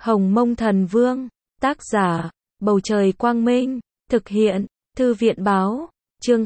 Hồng Mông Thần Vương, tác giả, Bầu Trời Quang Minh, thực hiện, Thư viện Báo, chương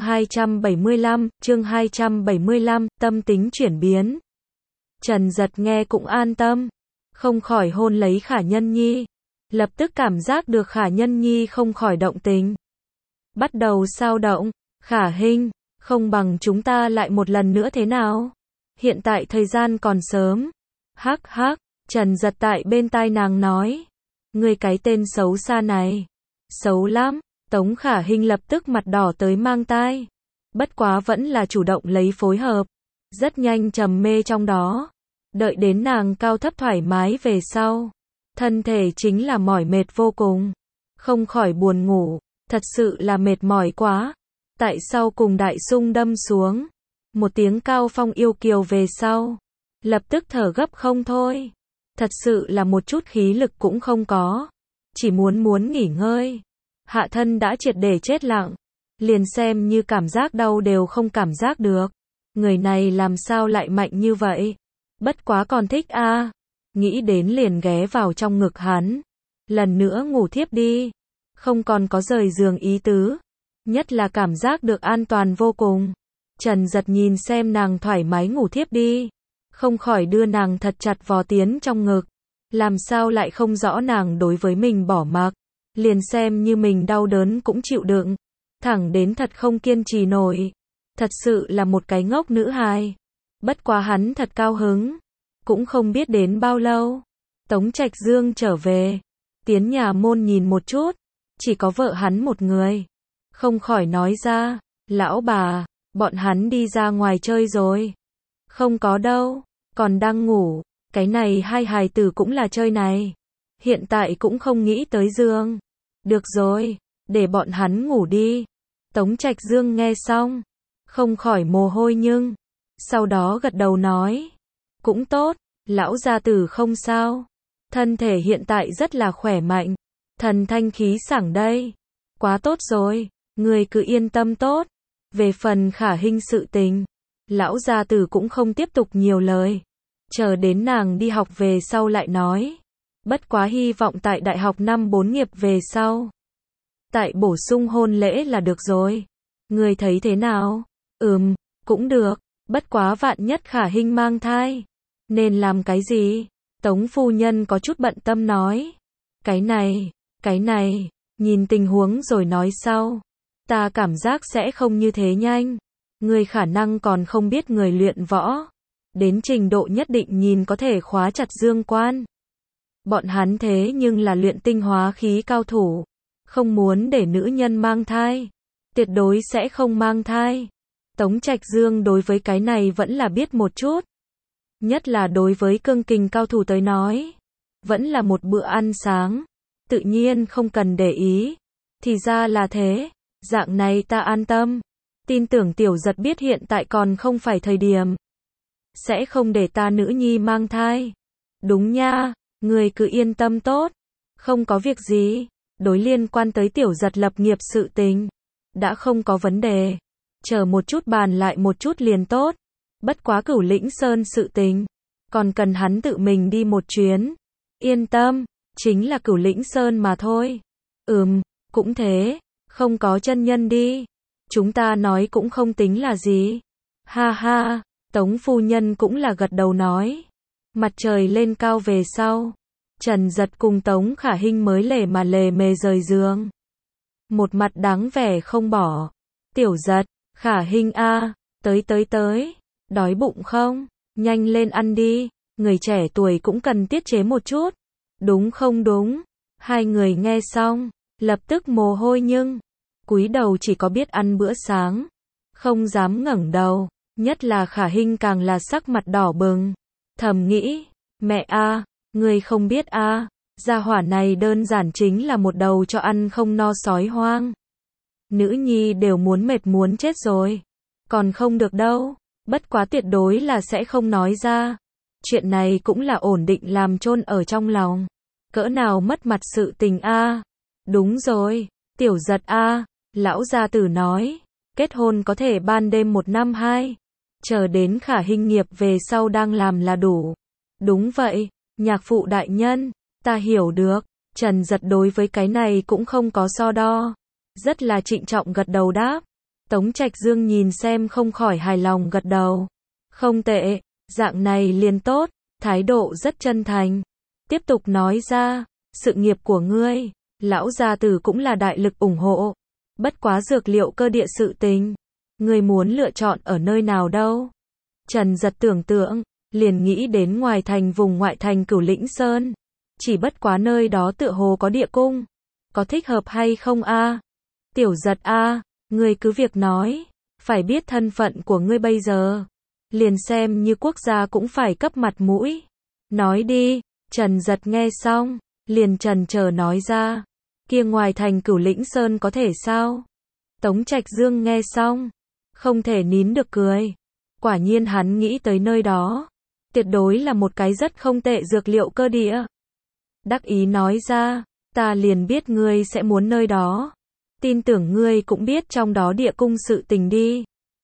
275, tâm tính chuyển biến. Trần Dật nghe cũng an tâm, không khỏi hôn lấy Khả Nhân Nhi, lập tức cảm giác được Khả Nhân Nhi không khỏi động tình. Bắt đầu sao động, Khả Hinh, không bằng chúng ta lại một lần nữa thế nào? Hiện tại thời gian còn sớm. Hắc hắc, Trần Dật tại bên tai nàng nói. Ngươi cái tên xấu xa này. Xấu lắm, Tống Khả Hinh lập tức mặt đỏ tới mang tai. Bất quá vẫn là chủ động lấy phối hợp. Rất nhanh trầm mê trong đó. Đợi đến nàng cao thấp thoải mái về sau. Thân thể chính là mỏi mệt vô cùng. Không khỏi buồn ngủ. Thật sự là mệt mỏi quá. Tại sau cùng đại xung đâm xuống. Một tiếng cao phong yêu kiều về sau. Lập tức thở gấp không thôi. Thật sự là một chút khí lực cũng không có. Chỉ muốn nghỉ ngơi. Hạ thân đã triệt để chết lặng. Liền xem như cảm giác đau đều không cảm giác được. Người này làm sao lại mạnh như vậy? Bất quá còn thích a. Nghĩ đến liền ghé vào trong ngực hắn. Lần nữa ngủ thiếp đi. Không còn có rời giường ý tứ. Nhất là cảm giác được an toàn vô cùng. Trần Dật nhìn xem nàng thoải mái ngủ thiếp đi. Không khỏi đưa nàng thật chặt vò tiến trong ngực. Làm sao lại không rõ nàng đối với mình bỏ mặc. Liền xem như mình đau đớn cũng chịu đựng. Thẳng đến thật không kiên trì nổi. Thật sự là một cái ngốc nữ hài. Bất quá hắn thật cao hứng. Cũng không biết đến bao lâu. Tống Trạch Dương trở về. Tiến nhà môn nhìn một chút. Chỉ có vợ hắn một người. Không khỏi nói ra. Lão bà, bọn hắn đi ra ngoài chơi rồi. Không có đâu, còn đang ngủ. Cái này hai hài tử cũng là chơi này. Hiện tại cũng không nghĩ tới giường. Được rồi, để bọn hắn ngủ đi. Tống Trạch Dương nghe xong. Không khỏi mồ hôi nhưng. Sau đó gật đầu nói. Cũng tốt, lão gia tử không sao. Thân thể hiện tại rất là khỏe mạnh. Thần thanh khí sảng đây. Quá tốt rồi, người cứ yên tâm tốt. Về phần Khả Hinh sự tình. Lão gia tử cũng không tiếp tục nhiều lời. Chờ đến nàng đi học về sau lại nói. Bất quá hy vọng tại đại học năm 4 nghiệp về sau. Tại bổ sung hôn lễ là được rồi. Người thấy thế nào? Cũng được. Bất quá vạn nhất Khả Hinh mang thai. Nên làm cái gì? Tống phu nhân có chút bận tâm nói. Cái này, nhìn tình huống rồi nói sau. Ta cảm giác sẽ không như thế nhanh. Người khả năng còn không biết người luyện võ. Đến trình độ nhất định nhìn có thể khóa chặt dương quan. Bọn hắn thế nhưng là luyện tinh hóa khí cao thủ. Không muốn để nữ nhân mang thai. Tuyệt đối sẽ không mang thai. Tống Trạch Dương đối với cái này vẫn là biết một chút. Nhất là đối với cương kình cao thủ tới nói. Vẫn là một bữa ăn sáng. Tự nhiên không cần để ý. Thì ra là thế. Dạng này ta an tâm. Tin tưởng Tiểu Dật biết hiện tại còn không phải thời điểm. Sẽ không để ta nữ nhi mang thai. Đúng nha, người cứ yên tâm tốt. Không có việc gì. Đối liên quan tới Tiểu Dật lập nghiệp sự tình. Đã không có vấn đề. Chờ một chút bàn lại một chút liền tốt. Bất quá Cửu Lĩnh Sơn sự tình. Còn cần hắn tự mình đi một chuyến. Yên tâm, chính là Cửu Lĩnh Sơn mà thôi. Cũng thế. Không có chân nhân đi. Chúng ta nói cũng không tính là gì. Ha ha, Tống phu nhân cũng là gật đầu nói. Mặt trời lên cao về sau. Trần Dật cùng Tống Khả Hinh mới lề mà lề mề rời giường. Một mặt đáng vẻ không bỏ. Tiểu Dật, Khả Hinh a, tới. Đói bụng không? Nhanh lên ăn đi. Người trẻ tuổi cũng cần tiết chế một chút. Đúng không đúng? Hai người nghe xong. Lập tức mồ hôi nhưng. Cúi đầu chỉ có biết ăn bữa sáng. Không dám ngẩng đầu. Nhất là Khả Hinh càng là sắc mặt đỏ bừng. Thầm nghĩ. Mẹ a, người không biết a, gia hỏa này đơn giản chính là một đầu cho ăn không no sói hoang. Nữ nhi đều muốn mệt muốn chết rồi. Còn không được đâu. Bất quá tuyệt đối là sẽ không nói ra. Chuyện này cũng là ổn định làm chôn ở trong lòng. Cỡ nào mất mặt sự tình a. Đúng rồi. Tiểu Dật a. Lão gia tử nói. Kết hôn có thể ban đêm 1 năm 2. Chờ đến Khả Hinh nghiệp về sau đang làm là đủ. Đúng vậy. Nhạc phụ đại nhân. Ta hiểu được. Trần Giật đối với cái này cũng không có so đo. Rất là trịnh trọng gật đầu đáp. Tống Trạch Dương nhìn xem không khỏi hài lòng gật đầu. Không tệ, dạng này liền tốt, thái độ rất chân thành. Tiếp tục nói ra, sự nghiệp của ngươi, lão gia tử cũng là đại lực ủng hộ. Bất quá dược liệu cơ địa sự tình, ngươi muốn lựa chọn ở nơi nào đâu? Trần Giật tưởng tượng, liền nghĩ đến ngoài thành vùng ngoại thành Cửu Lĩnh Sơn. Chỉ bất quá nơi đó tựa hồ có địa cung. Có thích hợp hay không a? Tiểu Giật a, ngươi cứ việc nói, phải biết thân phận của ngươi bây giờ. Liền xem như quốc gia cũng phải cấp mặt mũi. Nói đi, Trần Giật nghe xong, liền chần chờ nói ra. Kia ngoài thành Cửu Lĩnh Sơn có thể sao? Tống Trạch Dương nghe xong, không thể nín được cười. Quả nhiên hắn nghĩ tới nơi đó. Tuyệt đối là một cái rất không tệ dược liệu cơ địa. Đắc ý nói ra, ta liền biết ngươi sẽ muốn nơi đó. Tin tưởng ngươi cũng biết trong đó địa cung sự tình đi.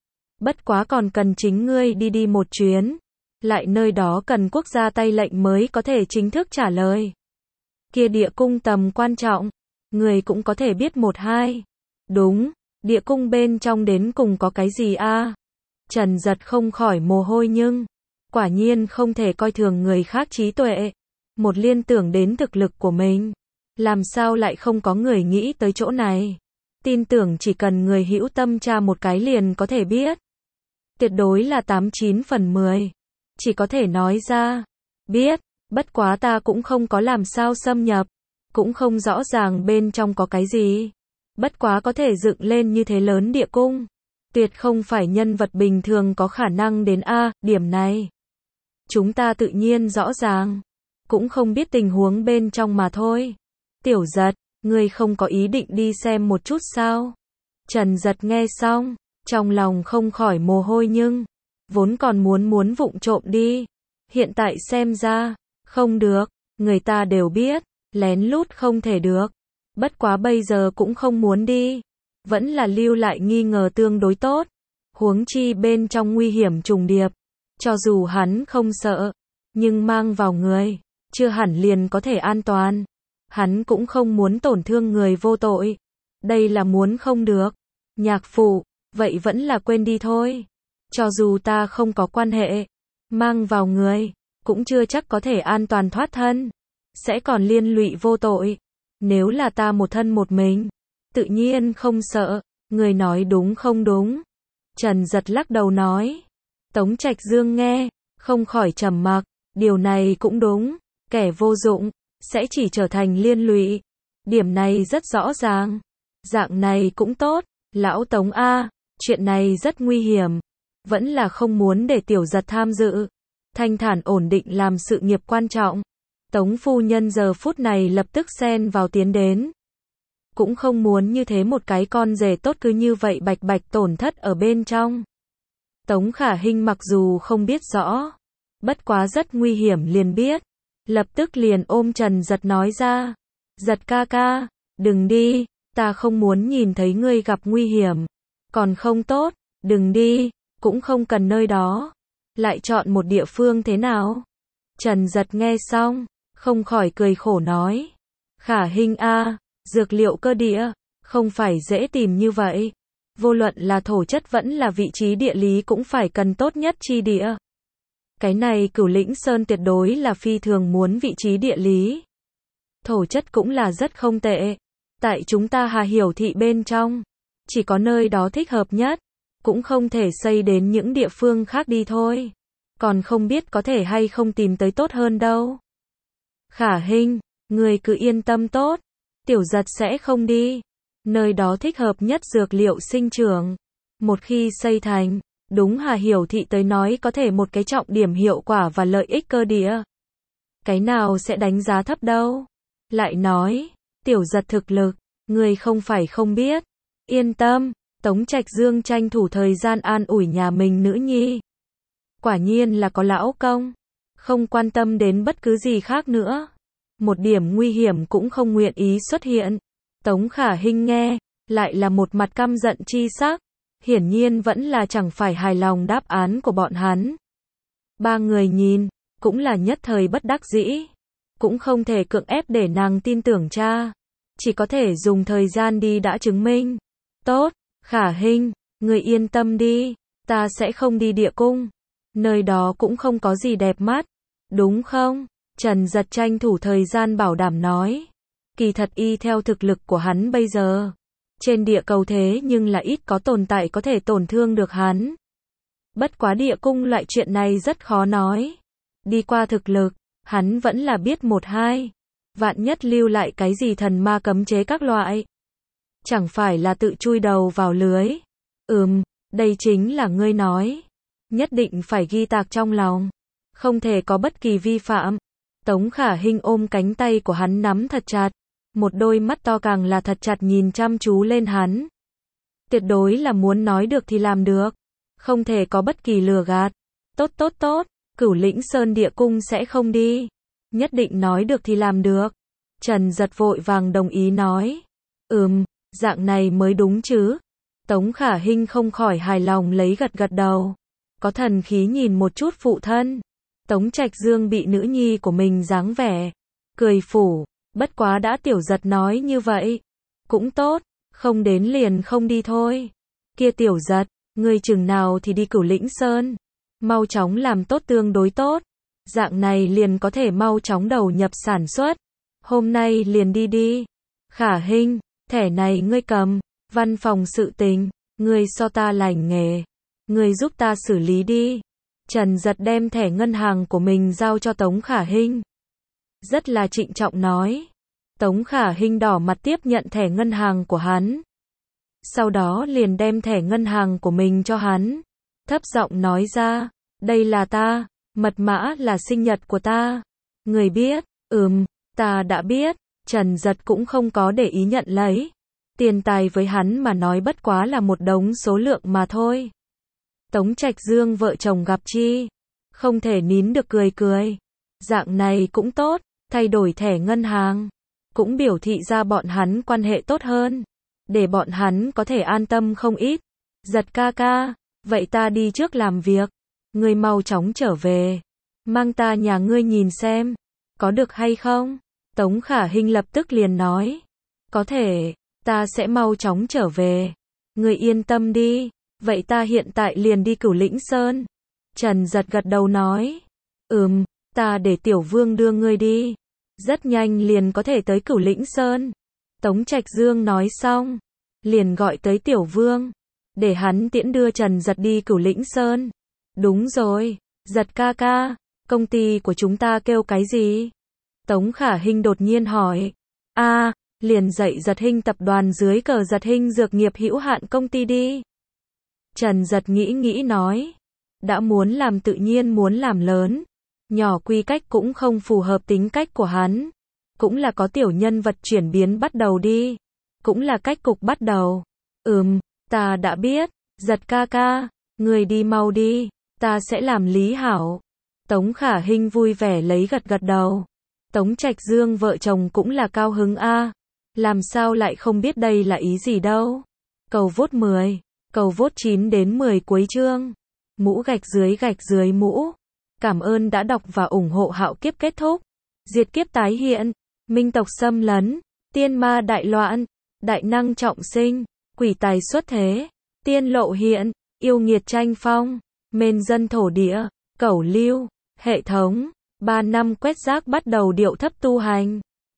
Bất quá còn cần chính ngươi đi một chuyến. Lại nơi đó cần quốc gia tay lệnh mới có thể chính thức trả lời. Kia địa cung tầm quan trọng, ngươi cũng có thể biết một hai. Đúng, địa cung bên trong đến cùng có cái gì a? Trần Giật không khỏi mồ hôi nhưng, quả nhiên không thể coi thường người khác trí tuệ. Một liên tưởng đến thực lực của mình, làm sao lại không có người nghĩ tới chỗ này. Tin tưởng chỉ cần người hữu tâm tra một cái liền có thể biết. Tuyệt đối là 89 phần 10. Chỉ có thể nói ra, biết, bất quá ta cũng không có làm sao xâm nhập, cũng không rõ ràng bên trong có cái gì. Bất quá có thể dựng lên như thế lớn địa cung, tuyệt không phải nhân vật bình thường có khả năng đến a, điểm này chúng ta tự nhiên rõ ràng, cũng không biết tình huống bên trong mà thôi. Tiểu Giật, ngươi không có ý định đi xem một chút sao? Trần Giật nghe xong, trong lòng không khỏi mồ hôi nhưng, vốn còn muốn vụng trộm đi. Hiện tại xem ra, không được, người ta đều biết, lén lút không thể được. Bất quá bây giờ cũng không muốn đi. Vẫn là lưu lại nghi ngờ tương đối tốt. Huống chi bên trong nguy hiểm trùng điệp. Cho dù hắn không sợ, nhưng mang vào người, chưa hẳn liền có thể an toàn. Hắn cũng không muốn tổn thương người vô tội. Đây là muốn không được. Nhạc phụ, vậy vẫn là quên đi thôi. Cho dù ta không có quan hệ, mang vào người, cũng chưa chắc có thể an toàn thoát thân. Sẽ còn liên lụy vô tội. Nếu là ta một thân một mình, tự nhiên không sợ. Người nói đúng không đúng? Trần Giật lắc đầu nói. Tống Trạch Dương nghe, không khỏi trầm mặc. Điều này cũng đúng. Kẻ vô dụng, sẽ chỉ trở thành liên lụy. Điểm này rất rõ ràng. Dạng này cũng tốt. Lão Tống A, chuyện này rất nguy hiểm. Vẫn là không muốn để Tiểu Giật tham dự. Thanh thản ổn định làm sự nghiệp quan trọng. Tống phu nhân giờ phút này lập tức xen vào tiến đến. Cũng không muốn như thế một cái con rể tốt cứ như vậy bạch bạch tổn thất ở bên trong. Tống Khả Hinh mặc dù không biết rõ, bất quá rất nguy hiểm liền biết. Lập tức liền ôm Trần Giật nói ra. Giật ca ca, đừng đi, ta không muốn nhìn thấy ngươi gặp nguy hiểm. Còn không tốt, đừng đi, cũng không cần nơi đó. Lại chọn một địa phương thế nào? Trần Giật nghe xong, không khỏi cười khổ nói. Khả Hinh a, dược liệu cơ địa, không phải dễ tìm như vậy. Vô luận là thổ chất vẫn là vị trí địa lý cũng phải cần tốt nhất chi địa. Cái này Cửu Lĩnh Sơn tuyệt đối là phi thường muốn vị trí địa lý. Thổ chất cũng là rất không tệ. Tại chúng ta Hà Hiểu thị bên trong, chỉ có nơi đó thích hợp nhất. Cũng không thể xây đến những địa phương khác đi thôi. Còn không biết có thể hay không tìm tới tốt hơn đâu. Khả Hinh, người cứ yên tâm tốt. Tiểu Giật sẽ không đi. Nơi đó thích hợp nhất dược liệu sinh trưởng. Một khi xây thành, đúng Hà Hiểu thị tới nói có thể một cái trọng điểm hiệu quả và lợi ích cơ địa. Cái nào sẽ đánh giá thấp đâu. Lại nói, Tiểu Giật thực lực, người không phải không biết. Yên tâm, Tống Trạch Dương tranh thủ thời gian an ủi nhà mình nữ nhi. Quả nhiên là có lão công. Không quan tâm đến bất cứ gì khác nữa. Một điểm nguy hiểm cũng không nguyện ý xuất hiện. Tống Khả Hinh nghe, lại là một mặt căm giận chi sắc. Hiển nhiên vẫn là chẳng phải hài lòng đáp án của bọn hắn. Ba người nhìn, cũng là nhất thời bất đắc dĩ. cũng không thể cưỡng ép để nàng tin tưởng cha. Chỉ có thể dùng thời gian đi đã chứng minh. Tốt, Khả Hinh, người yên tâm đi, ta sẽ không đi địa cung. Nơi đó cũng không có gì đẹp mắt, đúng không? Trần Giật tranh thủ thời gian bảo đảm nói. Kỳ thật y theo thực lực của hắn bây giờ, trên địa cầu thế nhưng là ít có tồn tại có thể tổn thương được hắn. Bất quá địa cung loại chuyện này rất khó nói. Đi qua thực lực, hắn vẫn là biết một hai. Vạn nhất lưu lại cái gì thần ma cấm chế các loại. Chẳng phải là tự chui đầu vào lưới. Đây chính là ngươi nói. Nhất định phải ghi tạc trong lòng. Không thể có bất kỳ vi phạm. Tống Khả Hinh ôm cánh tay của hắn nắm thật chặt. Một đôi mắt to càng là thật chặt nhìn chăm chú lên hắn. Tuyệt đối là muốn nói được thì làm được. Không thể có bất kỳ lừa gạt. Tốt. Cửu Lĩnh Sơn địa cung sẽ không đi. Nhất định nói được thì làm được. Trần Giật vội vàng đồng ý nói. Dạng này mới đúng chứ. Tống Khả Hinh không khỏi hài lòng lấy gật đầu. Có thần khí nhìn một chút phụ thân. Tống Trạch Dương bị nữ nhi của mình dáng vẻ. Cười phủ. Bất quá đã Tiểu Giật nói như vậy. Cũng tốt. Không đến liền không đi thôi. Kia Tiểu Giật, ngươi chừng nào thì đi Cửu Lĩnh Sơn. Mau chóng làm tốt tương đối tốt. Dạng này liền có thể mau chóng đầu nhập sản xuất. Hôm nay liền đi. Khả Hinh, thẻ này ngươi cầm. Văn phòng sự tình, ngươi so ta lành nghề. Ngươi giúp ta xử lý đi. Trần Giật đem thẻ ngân hàng của mình giao cho Tống Khả Hinh. Rất là trịnh trọng nói. Tống Khả Hinh đỏ mặt tiếp nhận thẻ ngân hàng của hắn. Sau đó liền đem thẻ ngân hàng của mình cho hắn. Thấp giọng nói ra, đây là ta, mật mã là sinh nhật của ta. Người biết, ta đã biết. Trần Giật cũng không có để ý nhận lấy. Tiền tài với hắn mà nói bất quá là một đống số lượng mà thôi. Tống Trạch Dương vợ chồng gặp chi, không thể nín được cười. Dạng này cũng tốt, thay đổi thẻ ngân hàng, cũng biểu thị ra bọn hắn quan hệ tốt hơn, để bọn hắn có thể an tâm không ít. Giật ca, vậy ta đi trước làm việc, ngươi mau chóng trở về, mang ta nhà ngươi nhìn xem, có được hay không? Tống Khả Hinh lập tức liền nói, có thể, ta sẽ mau chóng trở về, ngươi yên tâm đi, vậy ta hiện tại liền đi Cửu Lĩnh Sơn. Trần Giật gật đầu nói, ta để Tiểu Vương đưa ngươi đi, rất nhanh liền có thể tới Cửu Lĩnh Sơn. Tống Trạch Dương nói xong, liền gọi tới Tiểu Vương, để hắn tiễn đưa Trần Giật đi Cửu Lĩnh Sơn. Đúng rồi, Giật ca, công ty của chúng ta kêu cái gì? Tống Khả Hinh đột nhiên hỏi. Liền dạy Giật Hinh tập đoàn dưới cờ Giật Hinh Dược nghiệp hữu hạn công ty đi. Trần Giật nghĩ nói. Đã muốn làm tự nhiên muốn làm lớn. Nhỏ quy cách cũng không phù hợp tính cách của hắn. Cũng là có tiểu nhân vật chuyển biến bắt đầu đi. Cũng là cách cục bắt đầu. Ta đã biết. Giật ca, người đi mau đi. Ta sẽ làm lý hảo. Tống Khả Hinh vui vẻ lấy gật đầu. Tống Trạch Dương vợ chồng cũng là cao hứng làm sao lại không biết đây là ý gì đâu. Cầu vote 10, cầu vote 9 đến 10 cuối chương. Mũ gạch dưới mũ. Cảm ơn đã đọc và ủng hộ. Hạo kiếp kết thúc. Diệt kiếp tái hiện. Minh tộc xâm lấn. Tiên ma đại loạn. Đại năng trọng sinh. Quỷ tài xuất thế. Tiên lộ hiện. Yêu nghiệt tranh phong. Mên dân thổ địa. Cẩu lưu. Hệ thống. 3 năm quét rác bắt đầu điệu thấp tu hành.